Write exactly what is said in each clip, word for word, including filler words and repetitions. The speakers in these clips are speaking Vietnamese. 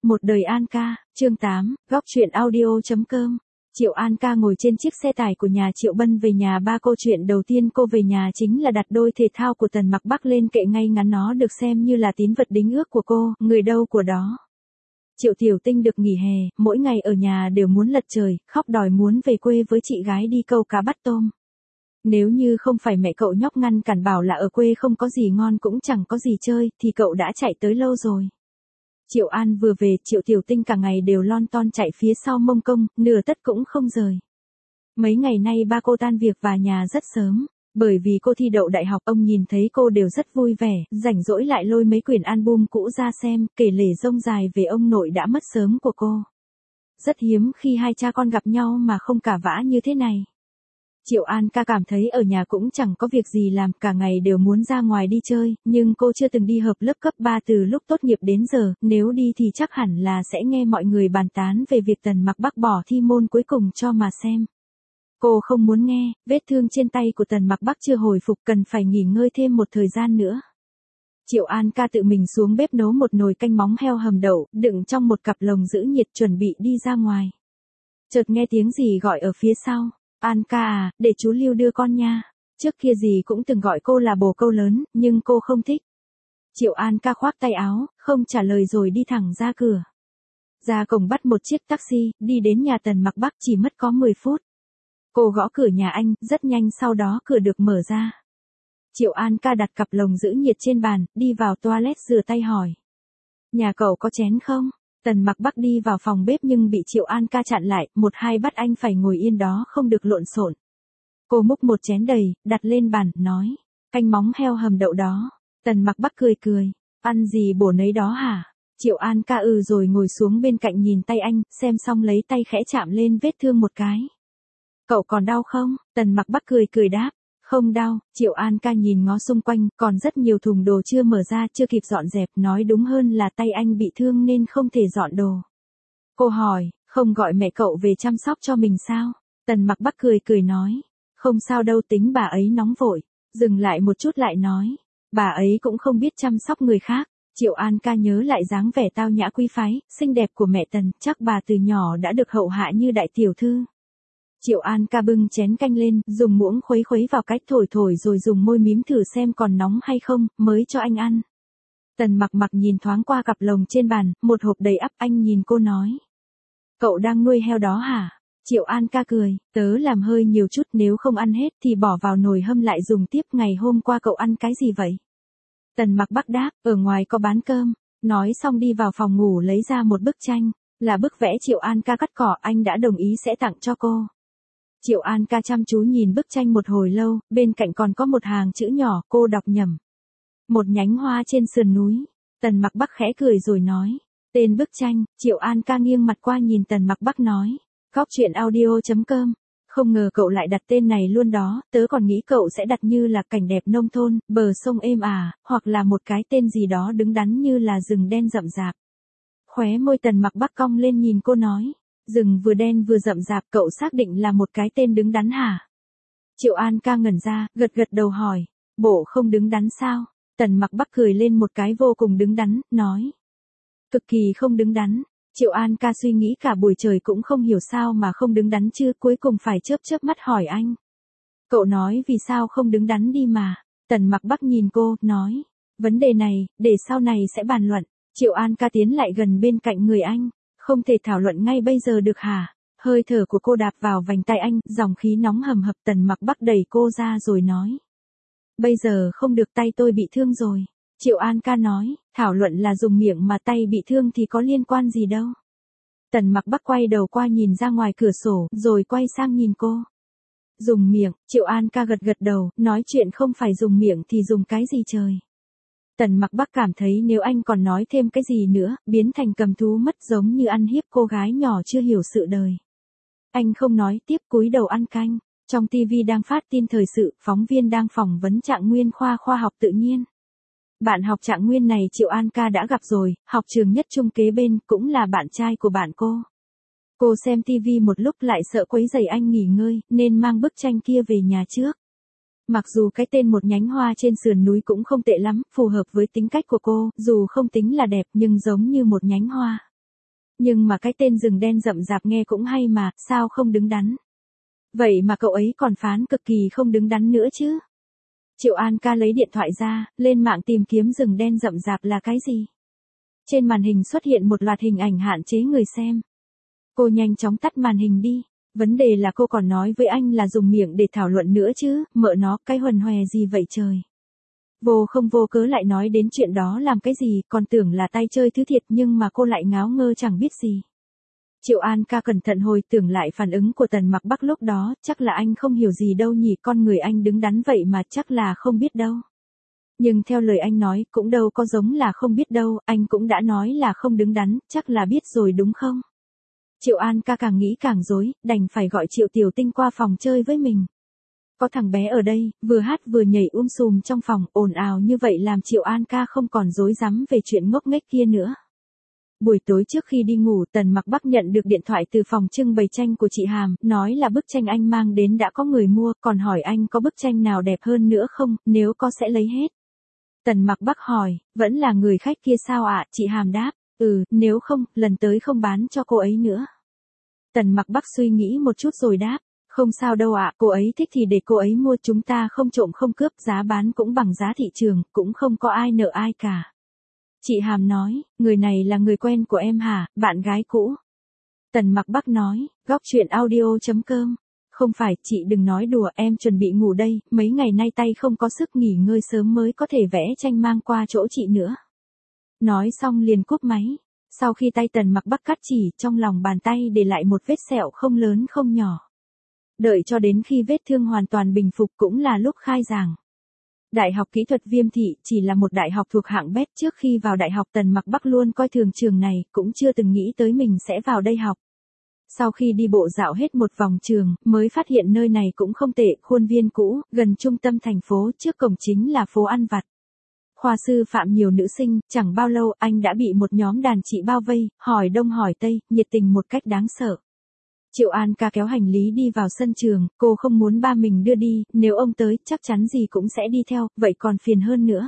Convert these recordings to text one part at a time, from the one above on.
Một đời An ca, chương tám, góc truyện audio.com. Triệu An ca ngồi trên chiếc xe tải của nhà Triệu Bân về nhà ba. Câu chuyện đầu tiên cô về nhà chính là đặt đôi thể thao của Tần Mặc Bắc lên kệ ngay ngắn, nó được xem như là tín vật đính ước của cô, người đâu của đó. Triệu Tiểu Tinh được nghỉ hè, mỗi ngày ở nhà đều muốn lật trời, khóc đòi muốn về quê với chị gái đi câu cá bắt tôm. Nếu như không phải mẹ cậu nhóc ngăn cản bảo là ở quê không có gì ngon cũng chẳng có gì chơi, thì cậu đã chạy tới lâu rồi. Triệu An vừa về, Triệu Tiểu Tinh cả ngày đều lon ton chạy phía sau mông công, nửa tất cũng không rời. Mấy ngày nay ba cô tan việc vào nhà rất sớm, bởi vì cô thi đậu đại học, ông nhìn thấy cô đều rất vui vẻ, rảnh rỗi lại lôi mấy quyển album cũ ra xem, kể lể rông dài về ông nội đã mất sớm của cô. Rất hiếm khi hai cha con gặp nhau mà không cãi vã như thế này. Triệu An ca cảm thấy ở nhà cũng chẳng có việc gì làm, cả ngày đều muốn ra ngoài đi chơi, nhưng cô chưa từng đi học lớp cấp ba từ lúc tốt nghiệp đến giờ, nếu đi thì chắc hẳn là sẽ nghe mọi người bàn tán về việc Tần Mặc Bắc bỏ thi môn cuối cùng cho mà xem. Cô không muốn nghe, vết thương trên tay của Tần Mặc Bắc chưa hồi phục, cần phải nghỉ ngơi thêm một thời gian nữa. Triệu An ca tự mình xuống bếp nấu một nồi canh móng heo hầm đậu, đựng trong một cặp lồng giữ nhiệt chuẩn bị đi ra ngoài. Chợt nghe tiếng gì gọi ở phía sau. An ca à, để chú Lưu đưa con nha. Trước kia dì cũng từng gọi cô là bồ câu lớn, nhưng cô không thích. Triệu An ca khoác tay áo, không trả lời rồi đi thẳng ra cửa. Ra cổng bắt một chiếc taxi, đi đến nhà Tần Mặc Bắc chỉ mất có mười phút. Cô gõ cửa nhà anh, rất nhanh sau đó cửa được mở ra. Triệu An ca đặt cặp lồng giữ nhiệt trên bàn, đi vào toilet rửa tay hỏi. Nhà cậu có chén không? Tần Mặc Bắc đi vào phòng bếp nhưng bị Triệu An ca chặn lại, một hai bắt anh phải ngồi yên đó không được lộn xộn. Cô múc một chén đầy, đặt lên bàn, nói, canh móng heo hầm đậu đó. Tần Mặc Bắc cười cười, ăn gì bổ nấy đó hả? Triệu An ca ừ rồi ngồi xuống bên cạnh nhìn tay anh, xem xong lấy tay khẽ chạm lên vết thương một cái. Cậu còn đau không? Tần Mặc Bắc cười cười đáp. Không đau. Triệu An ca nhìn ngó xung quanh, còn rất nhiều thùng đồ chưa mở ra, chưa kịp dọn dẹp, nói đúng hơn là tay anh bị thương nên không thể dọn đồ. Cô hỏi, không gọi mẹ cậu về chăm sóc cho mình sao? Tần Mặc Bắc cười cười nói, không sao đâu, tính bà ấy nóng vội. Dừng lại một chút lại nói, bà ấy cũng không biết chăm sóc người khác. Triệu An ca nhớ lại dáng vẻ tao nhã quý phái, xinh đẹp của mẹ Tần, chắc bà từ nhỏ đã được hậu hạ như đại tiểu thư. Triệu An ca bưng chén canh lên, dùng muỗng khuấy khuấy vào cách thổi thổi rồi dùng môi mím thử xem còn nóng hay không, mới cho anh ăn. Tần Mặc Mặc nhìn thoáng qua cặp lồng trên bàn, một hộp đầy ắp, anh nhìn cô nói. Cậu đang nuôi heo đó hả? Triệu An ca cười, tớ làm hơi nhiều chút, nếu không ăn hết thì bỏ vào nồi hâm lại dùng tiếp. Ngày hôm qua cậu ăn cái gì vậy? Tần Mặc Bắc đáp, ở ngoài có bán cơm. Nói xong đi vào phòng ngủ lấy ra một bức tranh, là bức vẽ Triệu An ca cắt cỏ, anh đã đồng ý sẽ tặng cho cô. Triệu An ca chăm chú nhìn bức tranh một hồi lâu, bên cạnh còn có một hàng chữ nhỏ, cô đọc nhầm. Một nhánh hoa trên sườn núi. Tần Mặc Bắc khẽ cười rồi nói. Tên bức tranh. Triệu An ca nghiêng mặt qua nhìn Tần Mặc Bắc nói. Góc truyện audio.com. Không ngờ cậu lại đặt tên này luôn đó, tớ còn nghĩ cậu sẽ đặt như là cảnh đẹp nông thôn, bờ sông êm ả, hoặc là một cái tên gì đó đứng đắn như là rừng đen rậm rạp. Khóe môi Tần Mặc Bắc cong lên nhìn cô nói. Rừng vừa đen vừa rậm rạp, cậu xác định là một cái tên đứng đắn hả? Triệu An ca ngẩn ra, gật gật đầu hỏi. Bộ không đứng đắn sao? Tần Mặc Bắc cười lên một cái, vô cùng đứng đắn, nói. Cực kỳ không đứng đắn. Triệu An ca suy nghĩ cả buổi trời cũng không hiểu sao mà không đứng đắn chứ, cuối cùng phải chớp chớp mắt hỏi anh. Cậu nói vì sao không đứng đắn đi mà. Tần Mặc Bắc nhìn cô, nói. Vấn đề này, để sau này sẽ bàn luận. Triệu An ca tiến lại gần bên cạnh người anh. Không thể thảo luận ngay bây giờ được hả? Hơi thở của cô đạp vào vành tay anh, dòng khí nóng hầm hập. Tần Mặc Bắc đẩy cô ra rồi nói. Bây giờ không được, tay tôi bị thương rồi. Triệu An ca nói, thảo luận là dùng miệng mà tay bị thương thì có liên quan gì đâu. Tần Mặc Bắc quay đầu qua nhìn ra ngoài cửa sổ, rồi quay sang nhìn cô. Dùng miệng. Triệu An ca gật gật đầu, nói chuyện không phải dùng miệng thì dùng cái gì trời. Tần Mặc Bắc cảm thấy nếu anh còn nói thêm cái gì nữa, biến thành cầm thú mất, giống như ăn hiếp cô gái nhỏ chưa hiểu sự đời. Anh không nói tiếp, cúi đầu ăn canh. Trong ti vi đang phát tin thời sự, phóng viên đang phỏng vấn Trạng Nguyên khoa khoa học tự nhiên. Bạn học Trạng Nguyên này Triệu An ca đã gặp rồi, học trường nhất trung kế bên, cũng là bạn trai của bạn cô. Cô xem ti vi một lúc lại sợ quấy rầy anh nghỉ ngơi, nên mang bức tranh kia về nhà trước. Mặc dù cái tên một nhánh hoa trên sườn núi cũng không tệ lắm, phù hợp với tính cách của cô, dù không tính là đẹp nhưng giống như một nhánh hoa. Nhưng mà cái tên rừng đen rậm rạp nghe cũng hay mà, sao không đứng đắn. Vậy mà cậu ấy còn phán cực kỳ không đứng đắn nữa chứ. Triệu An ca lấy điện thoại ra, lên mạng tìm kiếm rừng đen rậm rạp là cái gì. Trên màn hình xuất hiện một loạt hình ảnh hạn chế người xem. Cô nhanh chóng tắt màn hình đi. Vấn đề là cô còn nói với anh là dùng miệng để thảo luận nữa chứ, mợ nó, cái huần hòe gì vậy trời. Vô không vô cớ lại nói đến chuyện đó làm cái gì, còn tưởng là tay chơi thứ thiệt nhưng mà cô lại ngáo ngơ chẳng biết gì. Triệu An ca cẩn thận hồi tưởng lại phản ứng của Tần Mặc Bắc lúc đó, chắc là anh không hiểu gì đâu nhỉ, con người anh đứng đắn vậy mà chắc là không biết đâu. Nhưng theo lời anh nói, cũng đâu có giống là không biết đâu, anh cũng đã nói là không đứng đắn, chắc là biết rồi đúng không? Triệu An ca càng nghĩ càng rối, đành phải gọi Triệu Tiểu Tinh qua phòng chơi với mình. Có thằng bé ở đây, vừa hát vừa nhảy um sùm trong phòng, ồn ào như vậy làm Triệu An ca không còn rối rắm về chuyện ngốc nghếch kia nữa. Buổi tối trước khi đi ngủ, Tần Mặc Bắc nhận được điện thoại từ phòng trưng bày tranh của chị Hàm, nói là bức tranh anh mang đến đã có người mua, còn hỏi anh có bức tranh nào đẹp hơn nữa không, nếu có sẽ lấy hết. Tần Mặc Bắc hỏi, vẫn là người khách kia sao ạ? Chị Hàm đáp, ừ, nếu không, lần tới không bán cho cô ấy nữa. Tần Mặc Bắc suy nghĩ một chút rồi đáp, không sao đâu ạ, cô ấy thích thì để cô ấy mua, chúng ta không trộm không cướp, giá bán cũng bằng giá thị trường, cũng không có ai nợ ai cả. Chị Hàm nói, người này là người quen của em hả, bạn gái cũ? Tần Mặc Bắc nói, góc chuyện audio chấm com. Không phải, chị đừng nói đùa, em chuẩn bị ngủ đây, mấy ngày nay tay không có sức, nghỉ ngơi sớm mới có thể vẽ tranh mang qua chỗ chị nữa. Nói xong liền cúp máy. Sau khi tay Tần Mặc Bắc cắt chỉ, trong lòng bàn tay để lại một vết sẹo không lớn không nhỏ. Đợi cho đến khi vết thương hoàn toàn bình phục cũng là lúc khai giảng. Đại học Kỹ thuật Viêm Thị chỉ là một đại học thuộc hạng bét, trước khi vào đại học Tần Mặc Bắc luôn coi thường trường này, cũng chưa từng nghĩ tới mình sẽ vào đây học. Sau khi đi bộ dạo hết một vòng trường, mới phát hiện nơi này cũng không tệ, khuôn viên cũ, gần trung tâm thành phố, trước cổng chính là phố ăn vặt. Khoa sư phạm nhiều nữ sinh, chẳng bao lâu anh đã bị một nhóm đàn chị bao vây, hỏi đông hỏi tây, nhiệt tình một cách đáng sợ. Triệu An ca kéo hành lý đi vào sân trường, cô không muốn ba mình đưa đi, nếu ông tới, chắc chắn gì cũng sẽ đi theo, vậy còn phiền hơn nữa.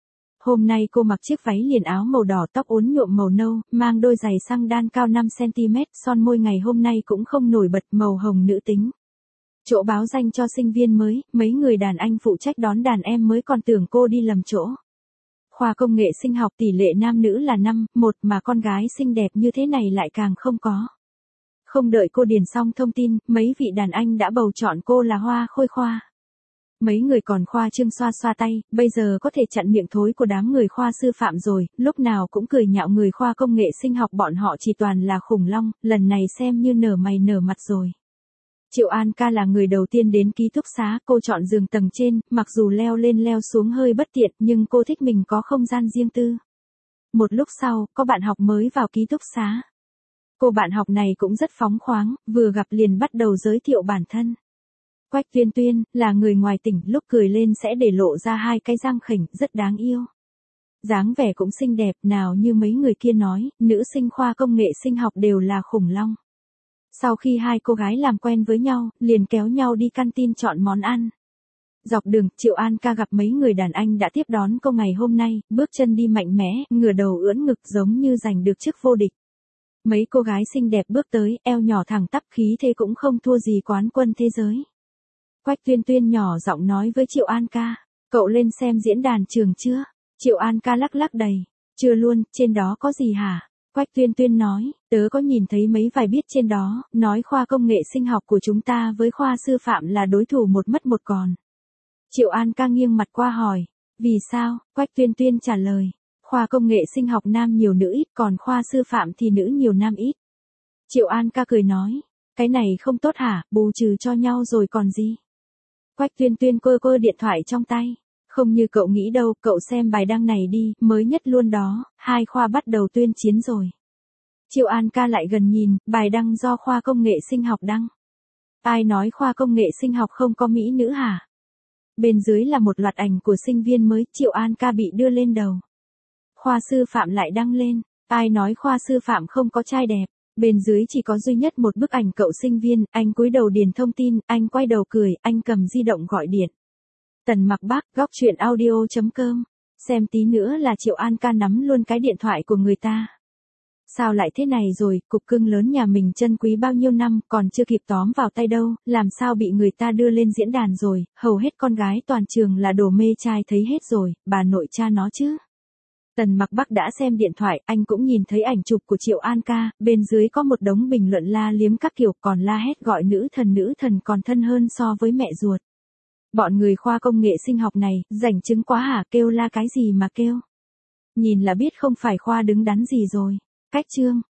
Hôm nay cô mặc chiếc váy liền áo màu đỏ, tóc uốn nhuộm màu nâu, mang đôi giày xăng đan cao năm xăng ti mét, son môi ngày hôm nay cũng không nổi bật, màu hồng nữ tính. Chỗ báo danh cho sinh viên mới, mấy người đàn anh phụ trách đón đàn em mới còn tưởng cô đi lầm chỗ. Khoa công nghệ sinh học tỷ lệ nam nữ là năm một mà con gái xinh đẹp như thế này lại càng không có. Không đợi cô điền xong thông tin, mấy vị đàn anh đã bầu chọn cô là hoa khôi khoa. Mấy người còn khoa trương xoa xoa tay, bây giờ có thể chặn miệng thối của đám người khoa sư phạm rồi, lúc nào cũng cười nhạo người khoa công nghệ sinh học, bọn họ chỉ toàn là khủng long, lần này xem như nở mày nở mặt rồi. Triệu An ca là người đầu tiên đến ký túc xá, cô chọn giường tầng trên, mặc dù leo lên leo xuống hơi bất tiện, nhưng cô thích mình có không gian riêng tư. Một lúc sau, có bạn học mới vào ký túc xá. Cô bạn học này cũng rất phóng khoáng, vừa gặp liền bắt đầu giới thiệu bản thân. Quách Tuyên Tuyên, là người ngoài tỉnh, lúc cười lên sẽ để lộ ra hai cái răng khểnh, rất đáng yêu. Dáng vẻ cũng xinh đẹp, nào như mấy người kia nói, nữ sinh khoa công nghệ sinh học đều là khủng long. Sau khi hai cô gái làm quen với nhau, liền kéo nhau đi canteen chọn món ăn. Dọc đường, Triệu An ca gặp mấy người đàn anh đã tiếp đón cô ngày hôm nay, bước chân đi mạnh mẽ, ngửa đầu ưỡn ngực giống như giành được chức vô địch. Mấy cô gái xinh đẹp bước tới, eo nhỏ thẳng tắp, khí thế cũng không thua gì quán quân thế giới. Quách Tuyên Tuyên nhỏ giọng nói với Triệu An ca, cậu lên xem diễn đàn trường chưa? Triệu An ca lắc lắc đầy, chưa luôn, trên đó có gì hả? Quách Tuyên Tuyên nói, tớ có nhìn thấy mấy vài viết trên đó, nói khoa công nghệ sinh học của chúng ta với khoa sư phạm là đối thủ một mất một còn. Triệu An ca nghiêng mặt qua hỏi, vì sao? Quách Tuyên Tuyên trả lời, khoa công nghệ sinh học nam nhiều nữ ít, còn khoa sư phạm thì nữ nhiều nam ít. Triệu An ca cười nói, cái này không tốt hả, bù trừ cho nhau rồi còn gì. Quách Tuyên Tuyên cơ cơ điện thoại trong tay. Không như cậu nghĩ đâu, cậu xem bài đăng này đi, mới nhất luôn đó, hai khoa bắt đầu tuyên chiến rồi. Triệu An ca lại gần nhìn, bài đăng do khoa công nghệ sinh học đăng. Ai nói khoa công nghệ sinh học không có mỹ nữ hả? Bên dưới là một loạt ảnh của sinh viên mới, Triệu An ca bị đưa lên đầu. Khoa sư phạm lại đăng lên, ai nói khoa sư phạm không có trai đẹp? Bên dưới chỉ có duy nhất một bức ảnh cậu sinh viên, anh cúi đầu điền thông tin, anh quay đầu cười, anh cầm di động gọi điện. Tần Mặc Bắc, góc chuyện audio chấm com. Xem tí nữa là Triệu An ca nắm luôn cái điện thoại của người ta. Sao lại thế này rồi, cục cưng lớn nhà mình chân quý bao nhiêu năm, còn chưa kịp tóm vào tay đâu, làm sao bị người ta đưa lên diễn đàn rồi, hầu hết con gái toàn trường là đồ mê trai thấy hết rồi, bà nội cha nó chứ. Tần Mặc Bắc đã xem điện thoại, anh cũng nhìn thấy ảnh chụp của Triệu An ca, bên dưới có một đống bình luận la liếm các kiểu, còn la hét gọi nữ thần nữ thần còn thân hơn so với mẹ ruột. Bọn người khoa công nghệ sinh học này, rảnh chứng quá hả, kêu la cái gì mà kêu. Nhìn là biết không phải khoa đứng đắn gì rồi. Cách chương